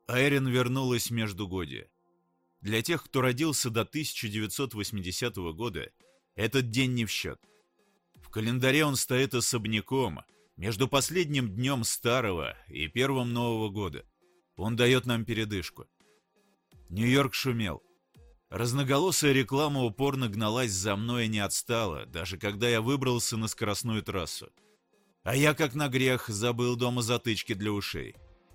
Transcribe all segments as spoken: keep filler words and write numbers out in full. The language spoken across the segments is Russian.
Айрин вернулась в Междугодье. Для тех, кто родился до тысяча девятьсот восьмидесятого года, этот день не в счет. В календаре он стоит особняком, между последним днем старого и первым Нового года. Он дает нам передышку. Нью-Йорк шумел. Разноголосая реклама упорно гналась за мной и не отстала, даже когда я выбрался на скоростную трассу. А я, как на грех, забыл дома затычки для ушей.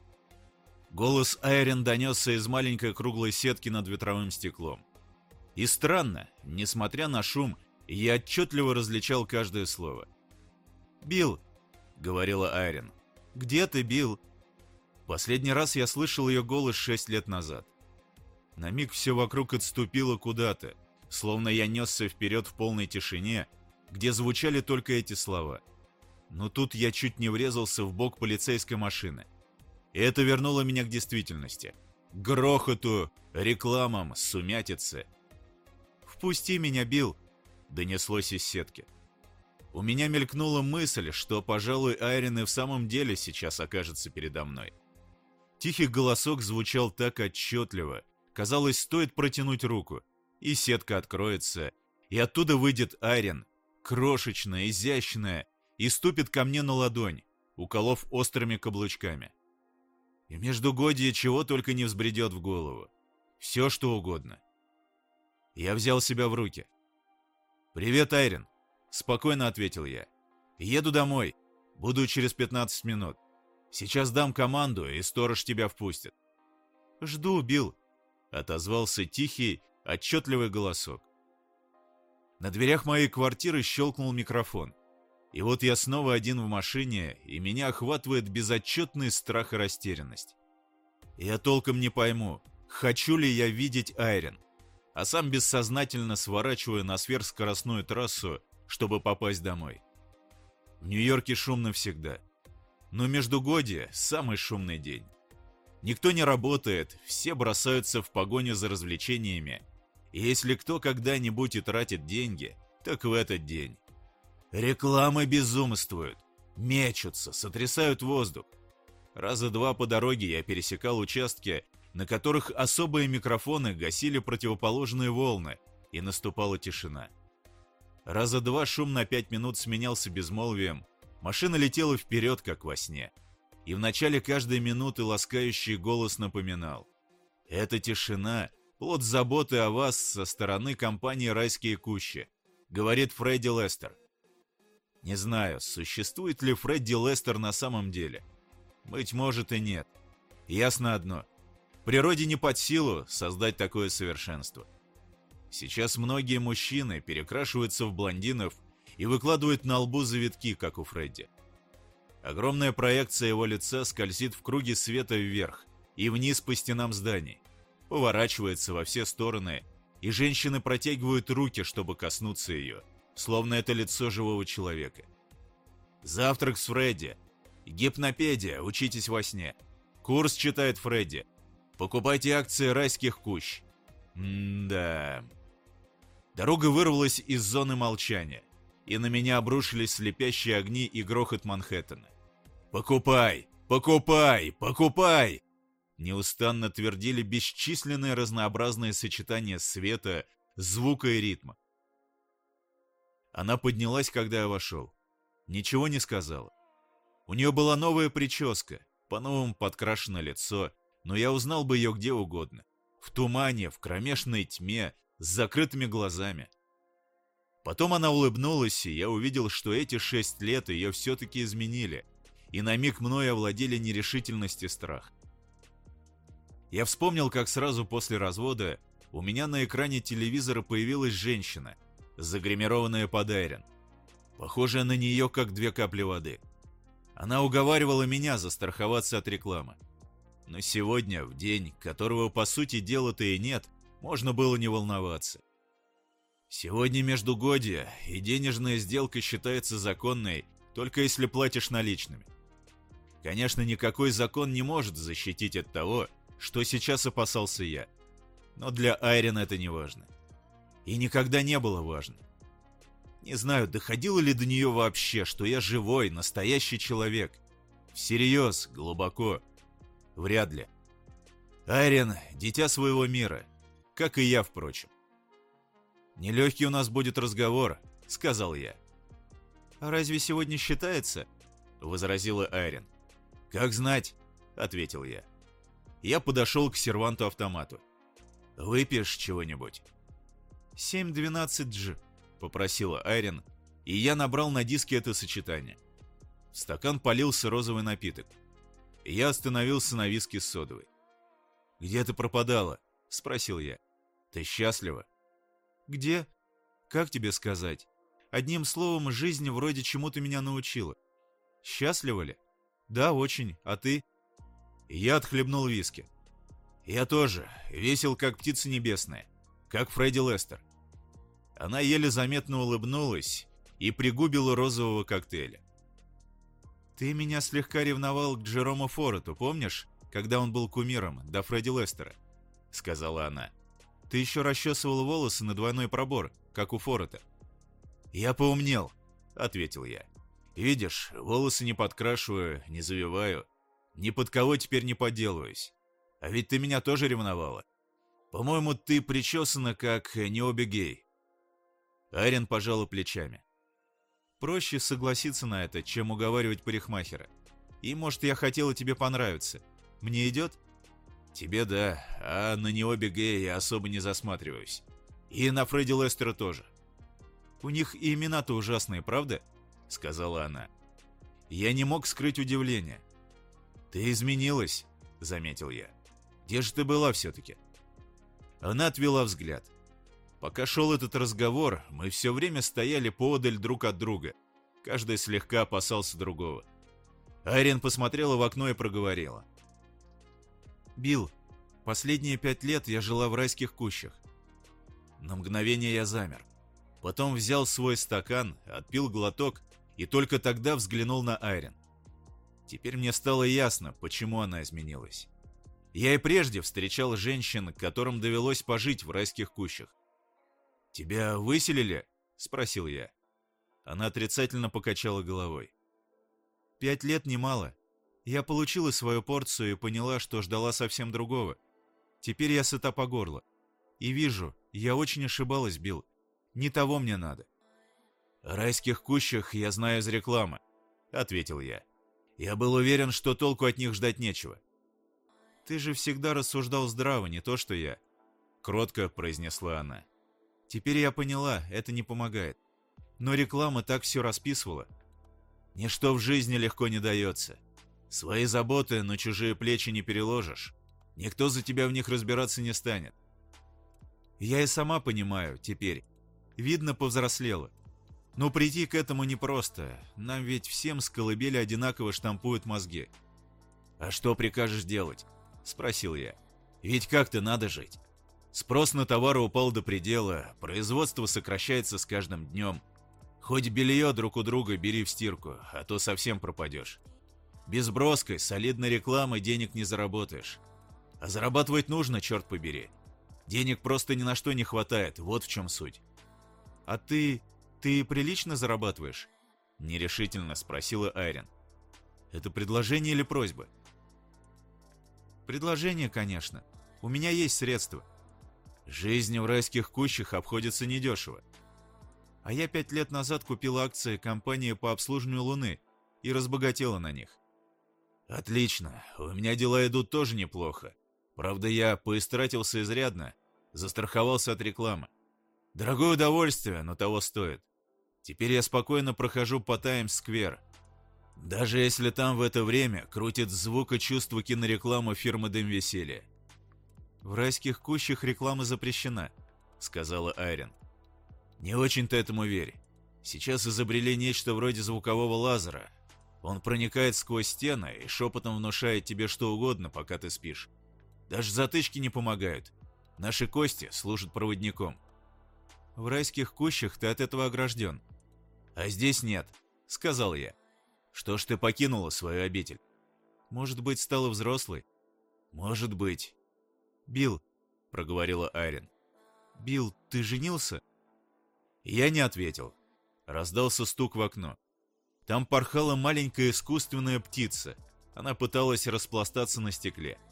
Голос Айрин донесся из маленькой круглой сетки над ветровым стеклом. И странно, несмотря на шум, я отчетливо различал каждое слово. «Билл», — говорила Айрин, — «где ты, Билл?» Последний раз я слышал ее голос шесть лет назад. На миг все вокруг отступило куда-то, словно я несся вперед в полной тишине, где звучали только эти слова. Но тут я чуть не врезался в бок полицейской машины. И это вернуло меня к действительности. К грохоту, рекламам, сумятице. «Впусти меня, Билл!» — донеслось из сетки. У меня мелькнула мысль, что, пожалуй, Айрин и в самом деле сейчас окажется передо мной. Тихий голосок звучал так отчетливо. Казалось, стоит протянуть руку, и сетка откроется, и оттуда выйдет Айрин, крошечная, изящная, и ступит ко мне на ладонь, уколов острыми каблучками. И междугодье чего только не взбредет в голову. Все, что угодно. Я взял себя в руки. «Привет, Айрин», — спокойно ответил я. «Еду домой. Буду через пятнадцать минут. Сейчас дам команду, и сторож тебя впустит». «Жду, Билл», — отозвался тихий, отчетливый голосок. На дверях моей квартиры щелкнул микрофон. И вот я снова один в машине, и меня охватывает безотчетный страх и растерянность. Я толком не пойму, хочу ли я видеть Айрин, а сам бессознательно сворачиваю на сверхскоростную трассу, чтобы попасть домой. В Нью-Йорке шумно всегда, но междугодье – самый шумный день. Никто не работает, все бросаются в погоню за развлечениями, и если кто когда-нибудь и тратит деньги, так в этот день. Рекламы безумствуют, мечутся, сотрясают воздух. Раза два по дороге я пересекал участки, на которых особые микрофоны гасили противоположные волны, и наступала тишина. Раза два шум на пять минут сменялся безмолвием, машина летела вперед, как во сне. И в начале каждой минуты ласкающий голос напоминал: «Эта тишина – плод заботы о вас со стороны компании «Райские кущи», – говорит Фредди Лестер». Не знаю, существует ли Фредди Лестер на самом деле. Быть может и нет. Ясно одно. Природе не под силу создать такое совершенство. Сейчас многие мужчины перекрашиваются в блондинов и выкладывают на лбу завитки, как у Фредди. Огромная проекция его лица скользит в круге света вверх и вниз по стенам зданий, поворачивается во все стороны, и женщины протягивают руки, чтобы коснуться ее, словно это лицо живого человека. Завтрак с Фредди. Гипнопедия, учитесь во сне. Курс читает Фредди. Покупайте акции «Райских кущ». М-да. Дорога вырвалась из зоны молчания, и на меня обрушились слепящие огни и грохот Манхэттена. «Покупай! Покупай! Покупай!» Неустанно твердили бесчисленные разнообразные сочетания света, звука и ритма. Она поднялась, когда я вошел. Ничего не сказала. У нее была новая прическа, по-новому подкрашено лицо, но я узнал бы ее где угодно. В тумане, в кромешной тьме, с закрытыми глазами. Потом она улыбнулась, и я увидел, что эти шесть лет ее все-таки изменили, и на миг мной овладели нерешительность и страх. Я вспомнил, как сразу после развода у меня на экране телевизора появилась женщина, загримированная под Айрин, похожая на нее, как две капли воды. Она уговаривала меня застраховаться от рекламы. Но сегодня, в день, которого по сути дела-то и нет, можно было не волноваться. Сегодня междугодье, и денежная сделка считается законной, только если платишь наличными. Конечно, никакой закон не может защитить от того, что сейчас опасался я. Но для Айрин это не важно. И никогда не было важно. Не знаю, доходило ли до нее вообще, что я живой, настоящий человек. Всерьез, глубоко. Вряд ли. Айрин – дитя своего мира, как и я, впрочем. «Нелегкий у нас будет разговор», – сказал я. «А разве сегодня считается?» – возразила Айрин. «Как знать», – ответил я. Я подошел к серванту-автомату. «Выпьешь чего-нибудь?» «семь двенадцать джи», – попросила Айрин, и я набрал на диске это сочетание. В стакан полился розовый напиток. Я остановился на виске с содовой. «Где ты пропадала?» – спросил я. «Ты счастлива?» «Где? Как тебе сказать? Одним словом, жизнь вроде чему-то меня научила. Счастлива ли? Да, очень. А ты?» Я отхлебнул виски. «Я тоже. Весел, как птица небесная. Как Фредди Лестер». Она еле заметно улыбнулась и пригубила розового коктейля. «Ты меня слегка ревновал к Джерому Форрету, помнишь, когда он был кумиром до Фредди Лестера?» — сказала она. «Ты еще расчесывал волосы на двойной пробор, как у Форрета». «Я поумнел», — ответил я. «Видишь, волосы не подкрашиваю, не завиваю. Ни под кого теперь не поделаюсь. А ведь ты меня тоже ревновала. По-моему, ты причесана, как Необи Гей». Айрин пожала плечами. «Проще согласиться на это, чем уговаривать парикмахера. И, может, я хотела тебе понравиться. Мне идет?» «Тебе да, а на Необи Гея я особо не засматриваюсь. И на Фредди Лестера тоже». «У них и имена-то ужасные, правда?» — сказала она. Я не мог скрыть удивление. «Ты изменилась», — заметил я. «Где же ты была все-таки?» Она отвела взгляд. Пока шел этот разговор, мы все время стояли поодаль друг от друга. Каждый слегка опасался другого. Айрин посмотрела в окно и проговорила. «Билл, последние пять лет я жила в райских кущах». На мгновение я замер. Потом взял свой стакан, отпил глоток и только тогда взглянул на Айрин. Теперь мне стало ясно, почему она изменилась. Я и прежде встречал женщин, которым довелось пожить в райских кущах. «Тебя выселили?» — спросил я. Она отрицательно покачала головой. «Пять лет немало. Я получила свою порцию и поняла, что ждала совсем другого. Теперь я сыта по горло. И вижу, я очень ошибалась, Билл. Не того мне надо». «О райских кущах я знаю из рекламы», — ответил я. «Я был уверен, что толку от них ждать нечего». «Ты же всегда рассуждал здраво, не то что я», — кротко произнесла она. «Теперь я поняла, это не помогает. Но реклама так все расписывала». «Ничто в жизни легко не дается. Свои заботы на чужие плечи не переложишь. Никто за тебя в них разбираться не станет». «Я и сама понимаю, теперь. Видно, повзрослела. Но прийти к этому непросто. Нам ведь всем с колыбели одинаково штампуют мозги». «А что прикажешь делать?» — спросил я. «Ведь как-то надо жить. Спрос на товары упал до предела, производство сокращается с каждым днем. Хоть белье друг у друга бери в стирку, а то совсем пропадешь. Без броской, солидной рекламы денег не заработаешь. А зарабатывать нужно, черт побери. Денег просто ни на что не хватает, вот в чем суть». «А ты... ты прилично зарабатываешь?» — нерешительно спросила Айрин. «Это предложение или просьба?» «Предложение, конечно. У меня есть средства». «Жизнь в райских кущах обходится недешево». «А я пять лет назад купила акции компании по обслуживанию Луны и разбогатела на них». «Отлично. У меня дела идут тоже неплохо. Правда, я поистратился изрядно, застраховался от рекламы. Дорогое удовольствие, но того стоит. Теперь я спокойно прохожу по Таймс-сквер. Даже если там в это время крутит звук и чувство кинорекламы фирмы «Дым веселья». «В райских кущах реклама запрещена», — сказала Айрин. «Не очень-то этому верь. Сейчас изобрели нечто вроде звукового лазера. Он проникает сквозь стены и шепотом внушает тебе что угодно, пока ты спишь. Даже затычки не помогают. Наши кости служат проводником». «В райских кущах ты от этого огражден». «А здесь нет», — сказал я. «Что ж ты покинула свою обитель?» «Может быть, стала взрослой?» «Может быть». «Билл», — проговорила Айрин. «Билл, ты женился?» Я не ответил. Раздался стук в окно. Там порхала маленькая искусственная птица. Она пыталась распластаться на стекле.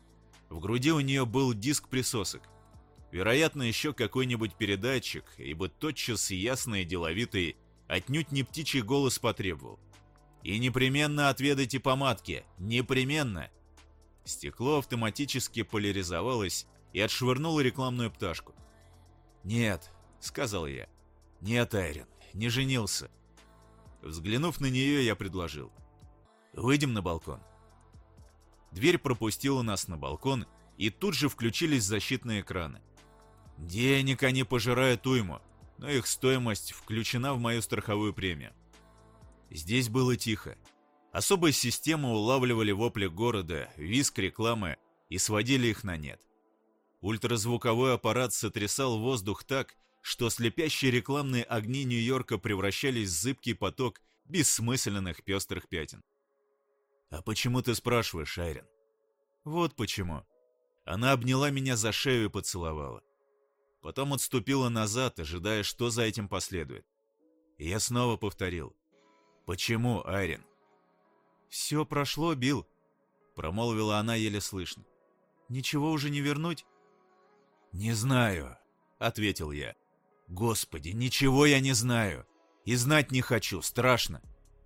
В груди у нее был диск присосок. Вероятно, еще какой-нибудь передатчик, ибо тотчас ясный и деловитый, отнюдь не птичий голос потребовал: «И непременно отведайте помадки! Непременно!» Стекло автоматически поляризовалось и отшвырнуло рекламную пташку. «Нет», — сказал я. «Нет, Айрин, не женился». Взглянув на нее, я предложил: «Выйдем на балкон». Дверь пропустила нас на балкон, и тут же включились защитные экраны. Денег они пожирают уйму, но их стоимость включена в мою страховую премию. Здесь было тихо. Особые системы улавливали вопли города, визг рекламы и сводили их на нет. Ультразвуковой аппарат сотрясал воздух так, что слепящие рекламные огни Нью-Йорка превращались в зыбкий поток бессмысленных пестрых пятен. «А почему ты спрашиваешь, Айрин?» «Вот почему». Она обняла меня за шею и поцеловала. Потом отступила назад, ожидая, что за этим последует. И я снова повторил: «Почему, Айрин?» «Все прошло, Билл», — промолвила она еле слышно. «Ничего уже не вернуть?» «Не знаю», — ответил я. «Господи, ничего я не знаю. И знать не хочу, страшно».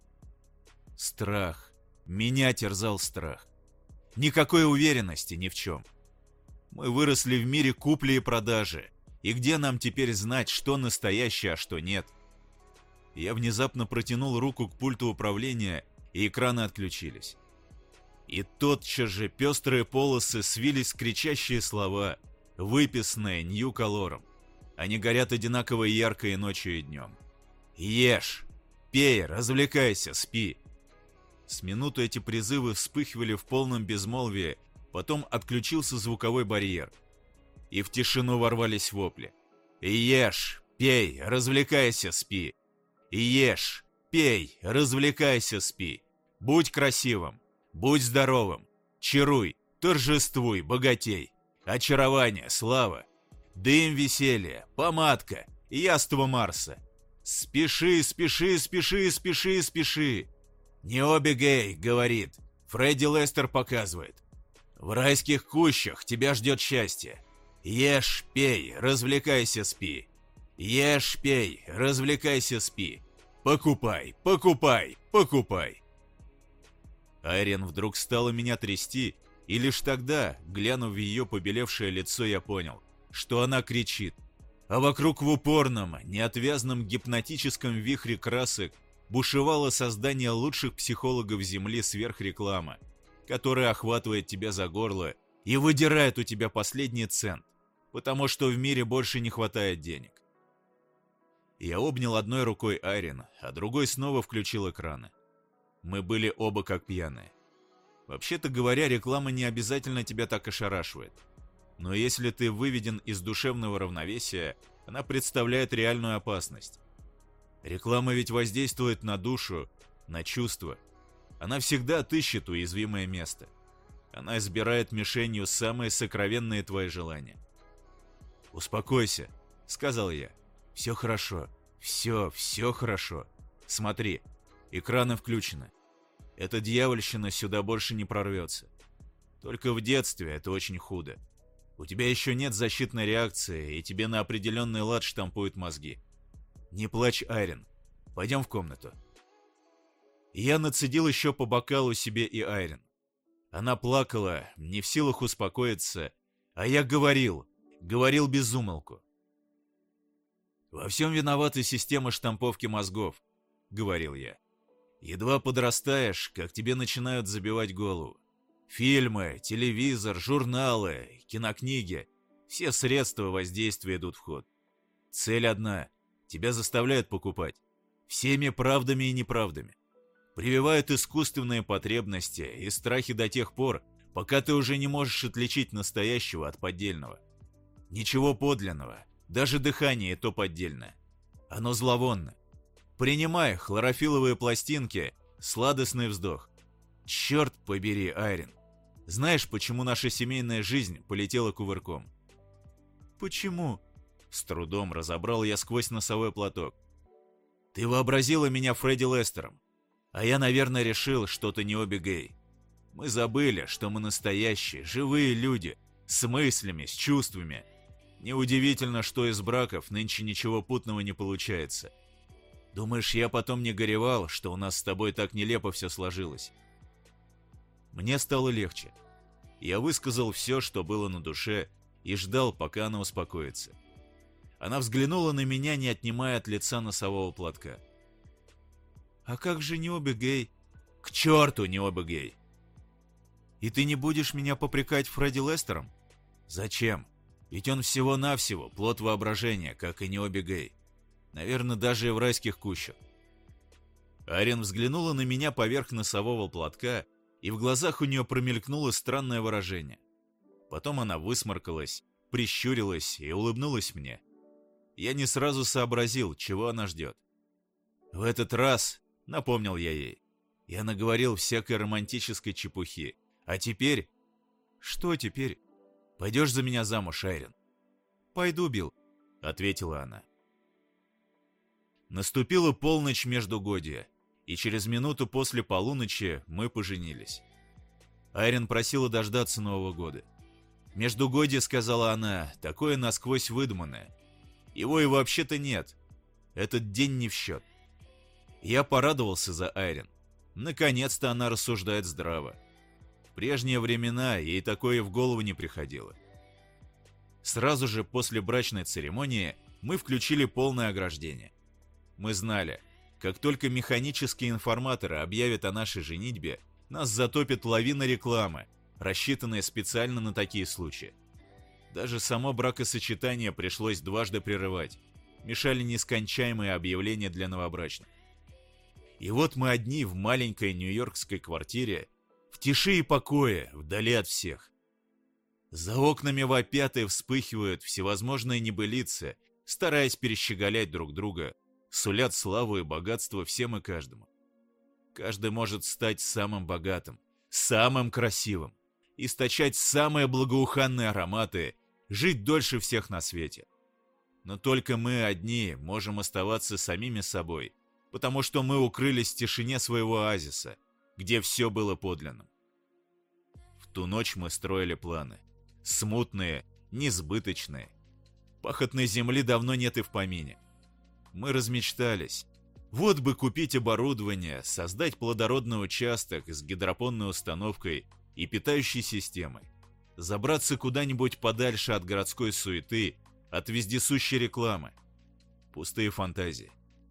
Страх. Меня терзал страх. Никакой уверенности ни в чем. Мы выросли в мире купли и продажи. И где нам теперь знать, что настоящее, а что нет? Я внезапно протянул руку к пульту управления, и экраны отключились. И тотчас же пестрые полосы свились в кричащие слова, выписанные нью-колором. Они горят одинаково ярко и ночью, и днем. «Ешь! Пей! Развлекайся! Спи!» С минуту эти призывы вспыхивали в полном безмолвии, потом отключился звуковой барьер. И в тишину ворвались вопли. «Ешь! Пей! Развлекайся! Спи! Ешь! Пей! Развлекайся! Спи! Будь красивым! Будь здоровым! Чаруй! Торжествуй! Богатей! Очарование! Слава! Дым веселья! Помадка! Яство Марса! Спеши! Спеши! Спеши! Спеши! Спеши!» «Не обегай», — говорит. Фредди Лестер показывает. «В райских кущах тебя ждет счастье. Ешь, пей, развлекайся, спи. Ешь, пей, развлекайся, спи. Покупай, покупай, покупай». Айрин вдруг стала меня трясти, и лишь тогда, глянув в ее побелевшее лицо, я понял, что она кричит. А вокруг в упорном, неотвязном гипнотическом вихре красок бушевало создание лучших психологов Земли сверхреклама, которая охватывает тебя за горло и выдирает у тебя последний цент, потому что в мире больше не хватает денег. Я обнял одной рукой Айрин, а другой снова включил экраны. Мы были оба как пьяные. Вообще-то говоря, реклама не обязательно тебя так ошарашивает. Но если ты выведен из душевного равновесия, она представляет реальную опасность. Реклама ведь воздействует на душу, на чувства. Она всегда отыщет уязвимое место. Она избирает мишенью самые сокровенные твои желания. «Успокойся», — сказал я. «Все хорошо. Все, все хорошо. Смотри, экраны включены. Эта дьявольщина сюда больше не прорвется. Только в детстве это очень худо. У тебя еще нет защитной реакции, и тебе на определенный лад штампуют мозги. Не плачь, Айрин. Пойдем в комнату». Я нацедил еще по бокалу себе и Айрин. Она плакала, не в силах успокоиться, а я говорил, говорил без умолку. «Во всем виновата система штамповки мозгов», — говорил я. «Едва подрастаешь, как тебе начинают забивать голову. Фильмы, телевизор, журналы, кинокниги — все средства воздействия идут в ход. Цель одна — тебя заставляют покупать. Всеми правдами и неправдами. Прививают искусственные потребности и страхи до тех пор, пока ты уже не можешь отличить настоящего от поддельного. Ничего подлинного, даже дыхание то поддельное. Оно зловонно. Принимай хлорофилловые пластинки, сладостный вздох. Черт побери, Айрин. Знаешь, почему наша семейная жизнь полетела кувырком?» «Почему?» С трудом разобрал я сквозь носовой платок. «Ты вообразила меня Фредди Лестером, а я, наверное, решил, что ты не обе гей. Мы забыли, что мы настоящие, живые люди, с мыслями, с чувствами. Неудивительно, что из браков нынче ничего путного не получается. Думаешь, я потом не горевал, что у нас с тобой так нелепо все сложилось? Мне стало легче. Я высказал все, что было на душе, и ждал, пока она успокоится. Она взглянула на меня, не отнимая от лица носового платка. «А как же Необи Гей?» «К черту, Необи Гей!» «И ты не будешь меня попрекать Фредди Лестером?» «Зачем? Ведь он всего-навсего плод воображения, как и Необи Гей. Наверное, даже и в райских кущах». Айрин взглянула на меня поверх носового платка, и в глазах у нее промелькнуло странное выражение. Потом она высморкалась, прищурилась и улыбнулась мне. Я не сразу сообразил, чего она ждет. «В этот раз», — напомнил я ей, — «я наговорил всякой романтической чепухи. А теперь...» «Что теперь?» «Пойдешь за меня замуж, Айрин?» «Пойду, Билл», — ответила она. Наступила полночь междугодия, и через минуту после полуночи мы поженились. Айрин просила дождаться Нового года. «Междугодие, — сказала она, — такое насквозь выдуманное. Его и вообще-то нет. Этот день не в счет». Я порадовался за Айрин. Наконец-то она рассуждает здраво. В прежние времена ей такое в голову не приходило. Сразу же после брачной церемонии мы включили полное ограждение. Мы знали, как только механические информаторы объявят о нашей женитьбе, нас затопит лавина рекламы, рассчитанная специально на такие случаи. Даже само бракосочетание пришлось дважды прерывать. Мешали нескончаемые объявления для новобрачных. И вот мы одни в маленькой нью-йоркской квартире, в тиши и покое, вдали от всех. За окнами вопят и вспыхивают всевозможные небылицы, стараясь перещеголять друг друга, сулят славу и богатство всем и каждому. Каждый может стать самым богатым, самым красивым, источать самые благоуханные ароматы, жить дольше всех на свете. Но только мы одни можем оставаться самими собой, потому что мы укрылись в тишине своего оазиса, где все было подлинным. В ту ночь мы строили планы. Смутные, несбыточные. Пахотной земли давно нет и в помине. Мы размечтались. Вот бы купить оборудование, создать плодородный участок с гидропонной установкой и питающей системой. Забраться куда-нибудь подальше от городской суеты, от вездесущей рекламы. Пустые фантазии.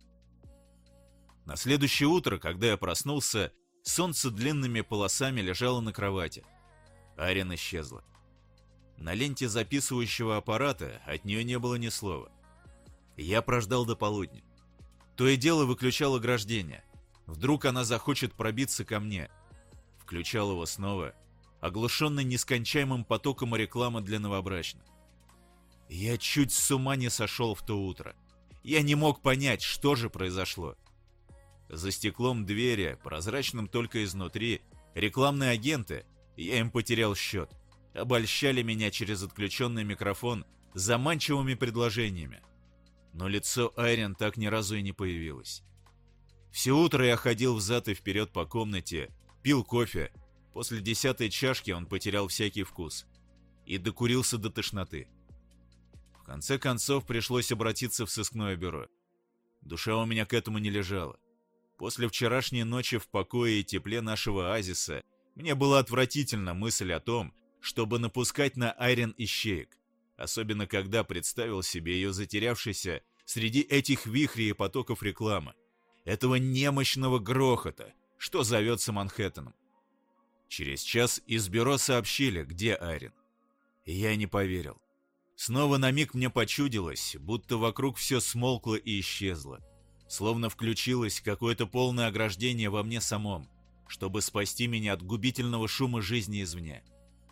На следующее утро, когда я проснулся, солнце длинными полосами лежало на кровати. Айрин исчезла. На ленте записывающего аппарата от нее не было ни слова. Я прождал до полудня. То и дело выключал ограждение. Вдруг она захочет пробиться ко мне. Включал его снова, оглушенный нескончаемым потоком рекламы для новобрачных. Я чуть с ума не сошел в то утро. Я не мог понять, что же произошло. За стеклом двери, прозрачным только изнутри, рекламные агенты, я им потерял счет, обольщали меня через отключенный микрофон заманчивыми предложениями. Но лицо Айрин так ни разу и не появилось. Все утро я ходил взад и вперед по комнате, пил кофе. После десятой чашки он потерял всякий вкус. И докурился до тошноты. В конце концов пришлось обратиться в сыскное бюро. Душа у меня к этому не лежала. После вчерашней ночи в покое и тепле нашего оазиса мне была отвратительна мысль о том, чтобы напускать на Айрин ищеек. Особенно когда представил себе ее затерявшейся среди этих вихрей и потоков рекламы, этого немощного грохота, что зовется Манхэттеном. Через час из бюро сообщили, где Айрин. И я не поверил. Снова на миг мне почудилось, будто вокруг все смолкло и исчезло. Словно включилось какое-то полное ограждение во мне самом, чтобы спасти меня от губительного шума жизни извне.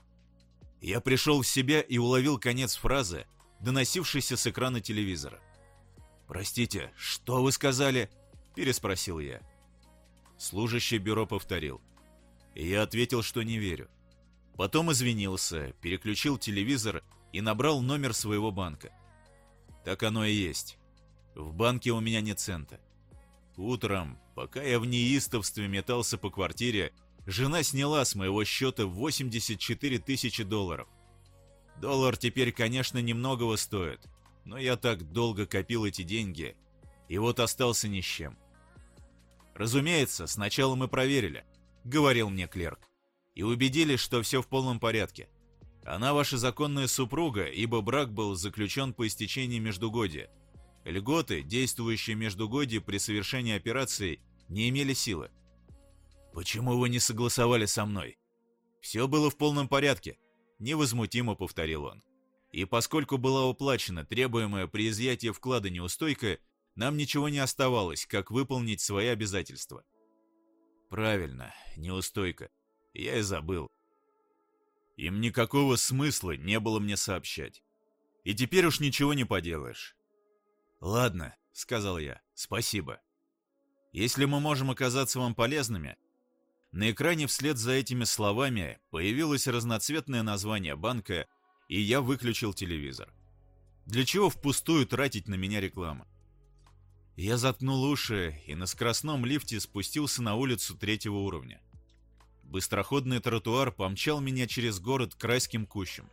Я пришел в себя и уловил конец фразы, доносившейся с экрана телевизора. «Простите, что вы сказали?» – переспросил я. Служащий бюро повторил. И я ответил, что не верю. Потом извинился, переключил телевизор и набрал номер своего банка. Так оно и есть. В банке у меня нет цента. Утром, пока я в неистовстве метался по квартире, Жена сняла с моего счета восемьдесят четыре тысячи долларов. Доллар теперь, конечно, немногого стоит, но я так долго копил эти деньги, и вот остался ни с чем. «Разумеется, сначала мы проверили», — говорил мне клерк, «и убедились, что все в полном порядке. Она ваша законная супруга, ибо брак был заключен по истечении междугодия. Льготы, действующие междугодие при совершении операции, не имели силы». «Почему вы не согласовали со мной?» «Все было в полном порядке», — невозмутимо повторил он. «И поскольку была уплачена требуемая при изъятии вклада неустойка, нам ничего не оставалось, как выполнить свои обязательства». «Правильно, неустойка. Я и забыл». Им никакого смысла не было мне сообщать. И теперь уж ничего не поделаешь. «Ладно», — сказал я, — «спасибо. Если мы можем оказаться вам полезными...» На экране вслед за этими словами появилось разноцветное название банка, и я выключил телевизор. Для чего впустую тратить на меня рекламу? Я заткнул уши и на скоростном лифте спустился на улицу третьего уровня. Быстроходный тротуар помчал меня через город к райским кущам.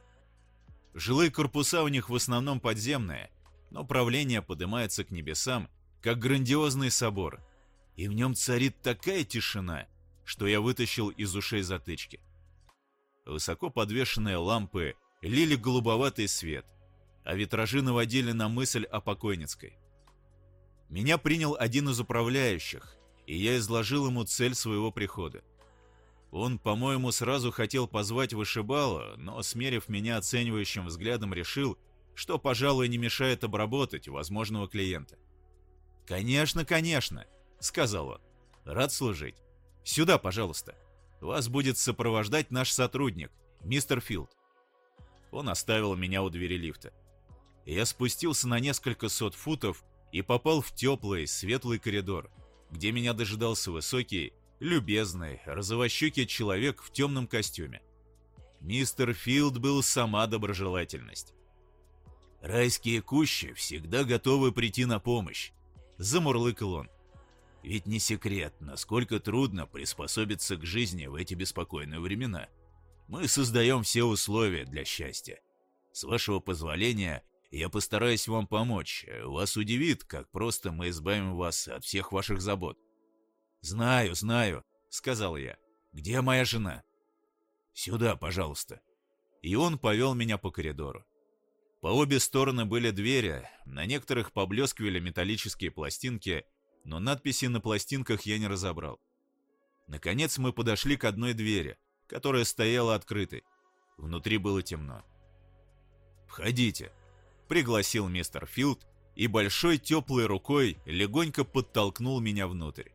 Жилые корпуса у них в основном подземные, но правление поднимается к небесам, как грандиозный собор, и в нем царит такая тишина, что я вытащил из ушей затычки. Высоко подвешенные лампы лили голубоватый свет, а витражи наводили на мысль о покойницкой. Меня принял один из управляющих, и я изложил ему цель своего прихода. Он, по-моему, сразу хотел позвать вышибала, но, смерив меня оценивающим взглядом, решил, что, пожалуй, не мешает обработать возможного клиента. «Конечно, конечно», — сказал он. «Рад служить. Сюда, пожалуйста. Вас будет сопровождать наш сотрудник, мистер Филд». Он оставил меня у двери лифта. Я спустился на несколько сот футов и попал в теплый, светлый коридор, где меня дожидался высокий, любезный, розовощекий человек в темном костюме. Мистер Филд был сама доброжелательность. «Райские кущи всегда готовы прийти на помощь», — замурлыкал он. «Ведь не секрет, насколько трудно приспособиться к жизни в эти беспокойные времена. Мы создаем все условия для счастья. С вашего позволения, я постараюсь вам помочь. Вас удивит, как просто мы избавим вас от всех ваших забот». «Знаю, знаю», — сказал я. «Где моя жена?» «Сюда, пожалуйста». И он повел меня по коридору. По обе стороны были двери, на некоторых поблескивали металлические пластинки, но надписи на пластинках я не разобрал. Наконец мы подошли к одной двери, которая стояла открытой. Внутри было темно. «Входите», — пригласил мистер Филд и большой теплой рукой легонько подтолкнул меня внутрь.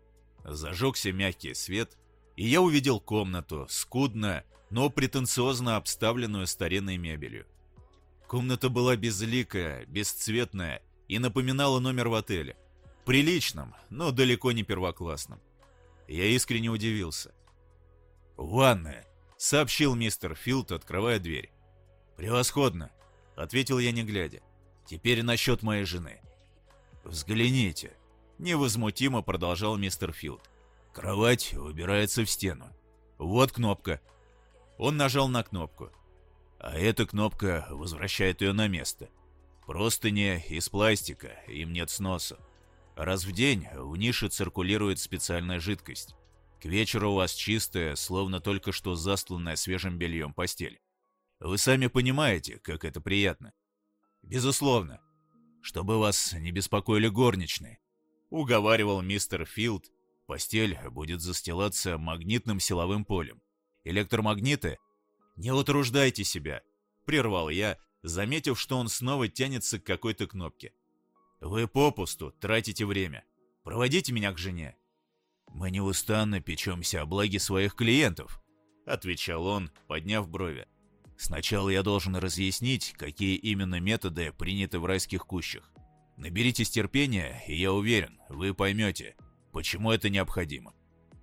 Зажегся мягкий свет, и я увидел комнату, скудно, но претенциозно обставленную старинной мебелью. Комната была безликая, бесцветная и напоминала номер в отеле. Приличном, но далеко не первоклассном. Я искренне удивился. «Ванная», — сообщил мистер Филд, открывая дверь. «Превосходно», — ответил я не глядя. «Теперь насчет моей жены». «Взгляните», — невозмутимо продолжал мистер Филд. «Кровать выбирается в стену. Вот кнопка». Он нажал на кнопку. А эта кнопка возвращает ее на место. Простыни из пластика, им нет сноса. Раз в день в нише циркулирует специальная жидкость. К вечеру у вас чистая, словно только что застланная свежим бельем постель. Вы сами понимаете, как это приятно. Безусловно. Чтобы вас не беспокоили горничные, уговаривал мистер Филд, постель будет застилаться магнитным силовым полем. Электромагниты? Не утруждайте себя, прервал я, заметив, что он снова тянется к какой-то кнопке. Вы попусту тратите время. Проводите меня к жене. Мы неустанно печемся о благе своих клиентов, отвечал он, подняв брови. Сначала я должен разъяснить, какие именно методы приняты в райских кущах. Наберитесь терпения, и я уверен, вы поймете, почему это необходимо.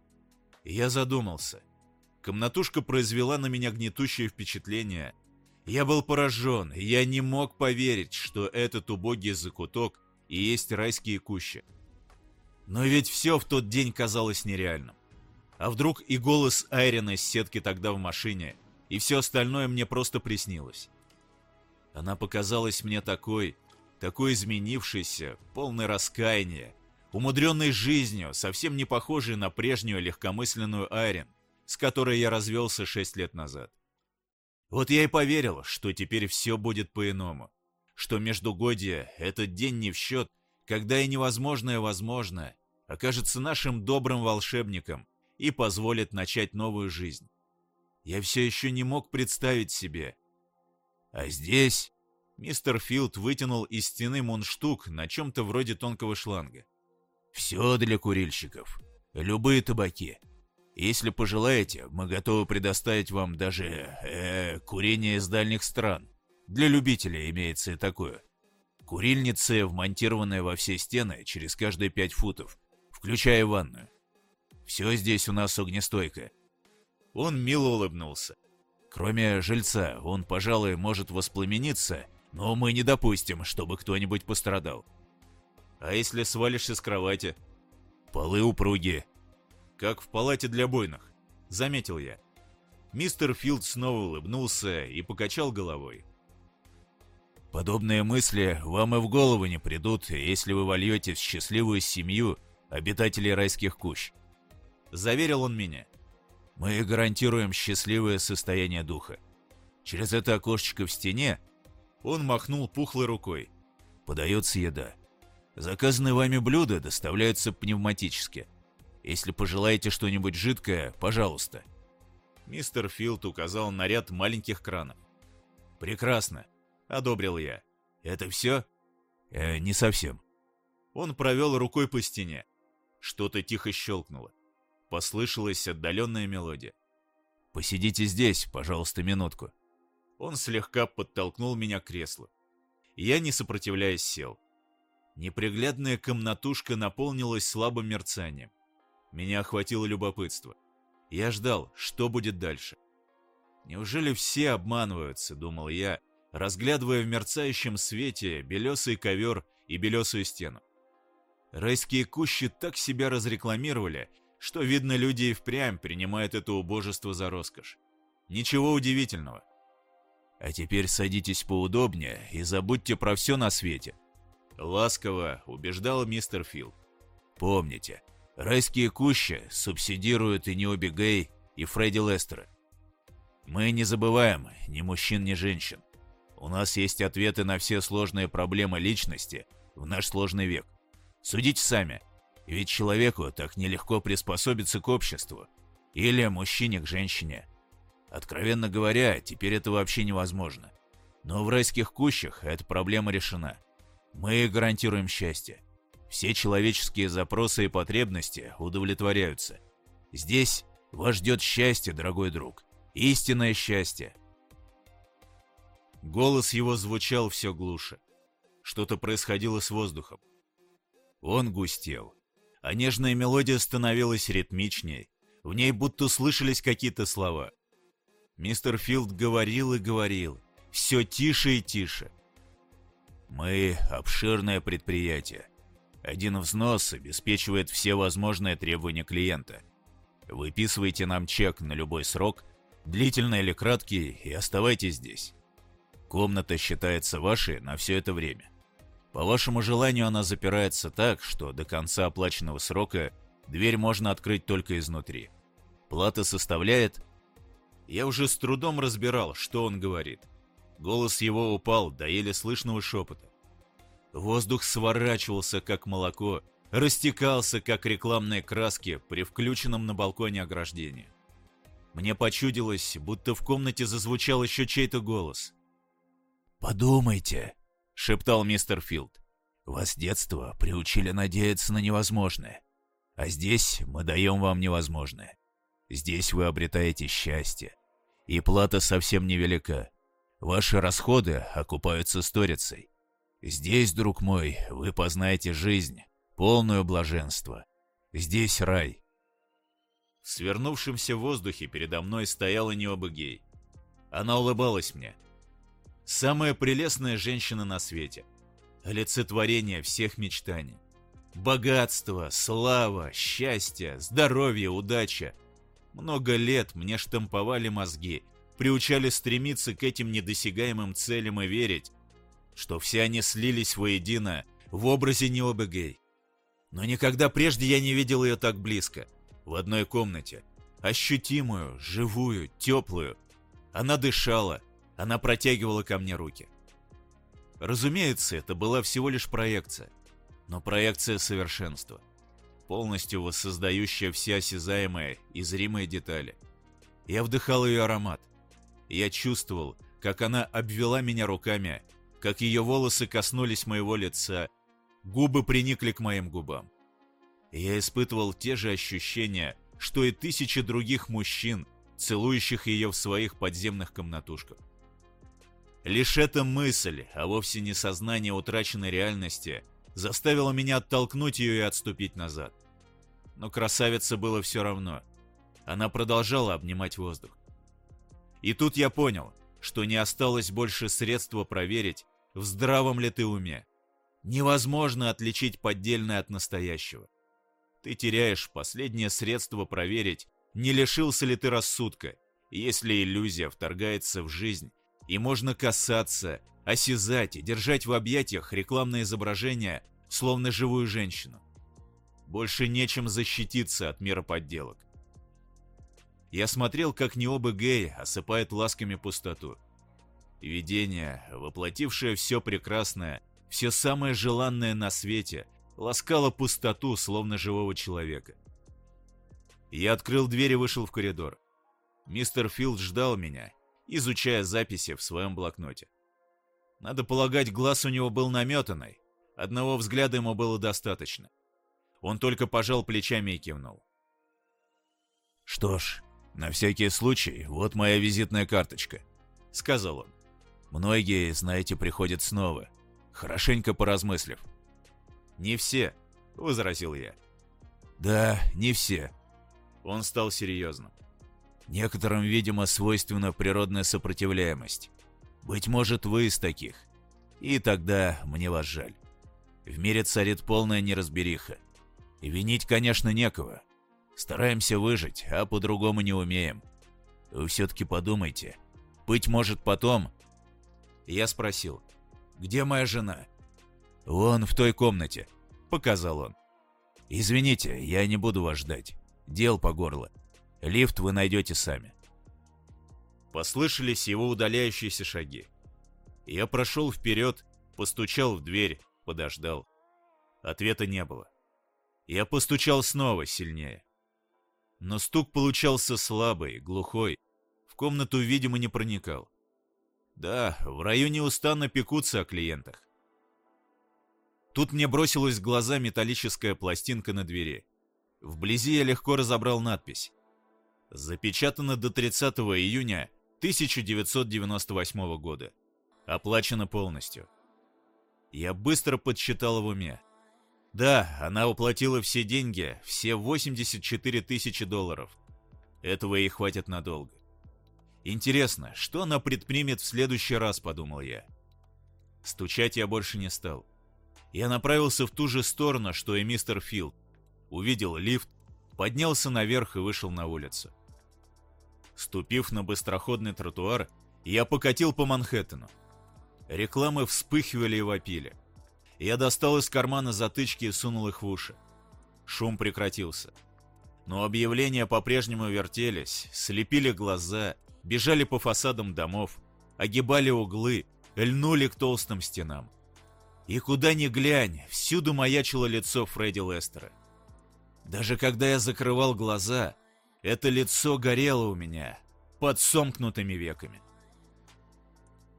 Я задумался. Комнатушка произвела на меня гнетущее впечатление. Я был поражен, я не мог поверить, что этот убогий закуток и есть райские кущи. Но ведь все в тот день казалось нереальным. А вдруг и голос Айрин из сетки тогда в машине, и все остальное мне просто приснилось. Она показалась мне такой, такой изменившейся, полной раскаяния, умудренной жизнью, совсем не похожей на прежнюю легкомысленную Айрин, с которой я развелся шесть лет назад. Вот я и поверил, что теперь все будет по-иному, что междугодие — этот день не в счет, когда и невозможное возможно, окажется нашим добрым волшебником и позволит начать новую жизнь. Я все еще не мог представить себе. А здесь мистер Филд вытянул из стены мундштук на чем-то вроде тонкого шланга. Все для курильщиков, любые табаки. Если пожелаете, мы готовы предоставить вам даже э, курение из дальних стран. Для любителей имеется и такое. Курильницы, вмонтированные во все стены через каждые пять футов, включая ванную. Все здесь у нас огнестойкое. Он мило улыбнулся. Кроме жильца, он, пожалуй, может воспламениться, но мы не допустим, чтобы кто-нибудь пострадал. А если свалишься с кровати? Полы упругие. Как в палате для бойных, заметил я. Мистер Филд снова улыбнулся и покачал головой. Подобные мысли вам и в голову не придут, если вы вольетесь в счастливую семью обитателей райских кущ. Заверил он меня. Мы гарантируем счастливое состояние духа. Через это окошечко в стене он махнул пухлой рукой. Подается еда. Заказанные вами блюда доставляются пневматически. Если пожелаете что-нибудь жидкое, пожалуйста. Мистер Филд указал на ряд маленьких кранов. Прекрасно, одобрил я. Это все? Э, не совсем. Он провел рукой по стене. Что-то тихо щелкнуло. Послышалась отдаленная мелодия. «Посидите здесь, пожалуйста, минутку». Он слегка подтолкнул меня к креслу. Я, не сопротивляясь, сел. Неприглядная комнатушка наполнилась слабым мерцанием. Меня охватило любопытство. Я ждал, что будет дальше. Неужели все обманываются, думал я, разглядывая в мерцающем свете белесый ковер и белесую стену. Райские кущи так себя разрекламировали, что, видно, люди и впрямь принимают это убожество за роскошь. Ничего удивительного. А теперь садитесь поудобнее и забудьте про все на свете. Ласково убеждал мистер Филд. Помните, райские кущи субсидируют и Необи Гей, и Фредди Лестера. Мы не забываем ни мужчин, ни женщин. У нас есть ответы на все сложные проблемы личности в наш сложный век. Судите сами. Ведь человеку так нелегко приспособиться к обществу. Или мужчине к женщине. Откровенно говоря, теперь это вообще невозможно. Но в райских кущах эта проблема решена. Мы гарантируем счастье. Все человеческие запросы и потребности удовлетворяются. Здесь вас ждет счастье, дорогой друг. Истинное счастье. Голос его звучал все глуше. Что-то происходило с воздухом. Он густел. А нежная мелодия становилась ритмичнее, в ней будто слышались какие-то слова. Мистер Филд говорил и говорил, все тише и тише. Мы — обширное предприятие. Один взнос обеспечивает все возможные требования клиента. Выписывайте нам чек на любой срок, длительный или краткий, и оставайтесь здесь. Комната считается вашей на все это время. По вашему желанию она запирается так, что до конца оплаченного срока дверь можно открыть только изнутри. Плата составляет... Я уже с трудом разбирал, что он говорит. Голос его упал до еле слышного шепота. Воздух сворачивался, как молоко, растекался, как рекламные краски при включенном на балконе ограждении. Мне почудилось, будто в комнате зазвучал еще чей-то голос. «Подумайте», — шептал мистер Филд. «Вас с детства приучили надеяться на невозможное. А здесь мы даем вам невозможное. Здесь вы обретаете счастье. И плата совсем невелика. Ваши расходы окупаются сторицей. Здесь, друг мой, вы познаете жизнь, полную блаженства. Здесь рай». В свернувшемся воздухе передо мной стояла Необи Гей. Она улыбалась мне. Самая прелестная женщина на свете. Олицетворение всех мечтаний. Богатство, слава, счастье, здоровье, удача. Много лет мне штамповали мозги, приучали стремиться к этим недосягаемым целям и верить, что все они слились воедино в образе Ниобе Гэй. Но никогда прежде я не видел ее так близко, в одной комнате, ощутимую, живую, теплую. Она дышала, она протягивала ко мне руки. Разумеется, это была всего лишь проекция, но проекция совершенства, полностью воссоздающая все осязаемые и зримые детали. Я вдыхал ее аромат. Я чувствовал, как она обвела меня руками, как ее волосы коснулись моего лица, губы приникли к моим губам. Я испытывал те же ощущения, что и тысячи других мужчин, целующих ее в своих подземных комнатушках. Лишь эта мысль, а вовсе не сознание утраченной реальности, заставила меня оттолкнуть ее и отступить назад. Но красавице было все равно. Она продолжала обнимать воздух. И тут я понял, что не осталось больше средства проверить, в здравом ли ты уме. Невозможно отличить поддельное от настоящего. Ты теряешь последнее средство проверить, не лишился ли ты рассудка, если иллюзия вторгается в жизнь, и можно касаться, осязать и держать в объятиях рекламное изображение, словно живую женщину. Больше нечем защититься от мира подделок. Я смотрел, как Ниобе Гэй осыпает ласками пустоту. Видение, воплотившее все прекрасное, все самое желанное на свете, ласкало пустоту, словно живого человека. Я открыл дверь и вышел в коридор. Мистер Филд ждал меня, изучая записи в своем блокноте. Надо полагать, глаз у него был наметанный. Одного взгляда ему было достаточно. Он только пожал плечами и кивнул. «Что ж, на всякий случай, вот моя визитная карточка», — сказал он. «Многие, знаете, приходят снова, хорошенько поразмыслив». «Не все», — возразил я. «Да, не все». Он стал серьезным. «Некоторым, видимо, свойственна природная сопротивляемость. Быть может, вы из таких. И тогда мне вас жаль. В мире царит полная неразбериха. И винить, конечно, некого. Стараемся выжить, а по-другому не умеем. Вы все-таки подумайте. Быть может, потом...» Я спросил: «Где моя жена?» «Вон в той комнате», — показал он. «Извините, я не буду вас ждать. Дел по горло. Лифт вы найдете сами». Послышались его удаляющиеся шаги. Я прошел вперед, постучал в дверь, подождал. Ответа не было. Я постучал снова, сильнее. Но стук получался слабый, глухой. В комнату, видимо, не проникал. Да, в районе неустанно пекутся о клиентах. Тут мне бросилась в глаза металлическая пластинка на двери. Вблизи я легко разобрал надпись. Запечатано до тридцатого июня тысяча девятьсот девяносто восьмого года. Оплачено полностью. Я быстро подсчитал в уме. Да, она уплатила все деньги, все восемьдесят четыре тысячи долларов. Этого ей хватит надолго. Интересно, что она предпримет в следующий раз, подумал я. Стучать я больше не стал. Я направился в ту же сторону, что и мистер Филд. Увидел лифт, поднялся наверх и вышел на улицу. Ступив на быстроходный тротуар, я покатил по Манхэттену. Рекламы вспыхивали и вопили. Я достал из кармана затычки и сунул их в уши. Шум прекратился. Но объявления по-прежнему вертелись, слепили глаза, бежали по фасадам домов, огибали углы, льнули к толстым стенам. И куда ни глянь, всюду маячило лицо Фредди Лестера. Даже когда я закрывал глаза, это лицо горело у меня под сомкнутыми веками.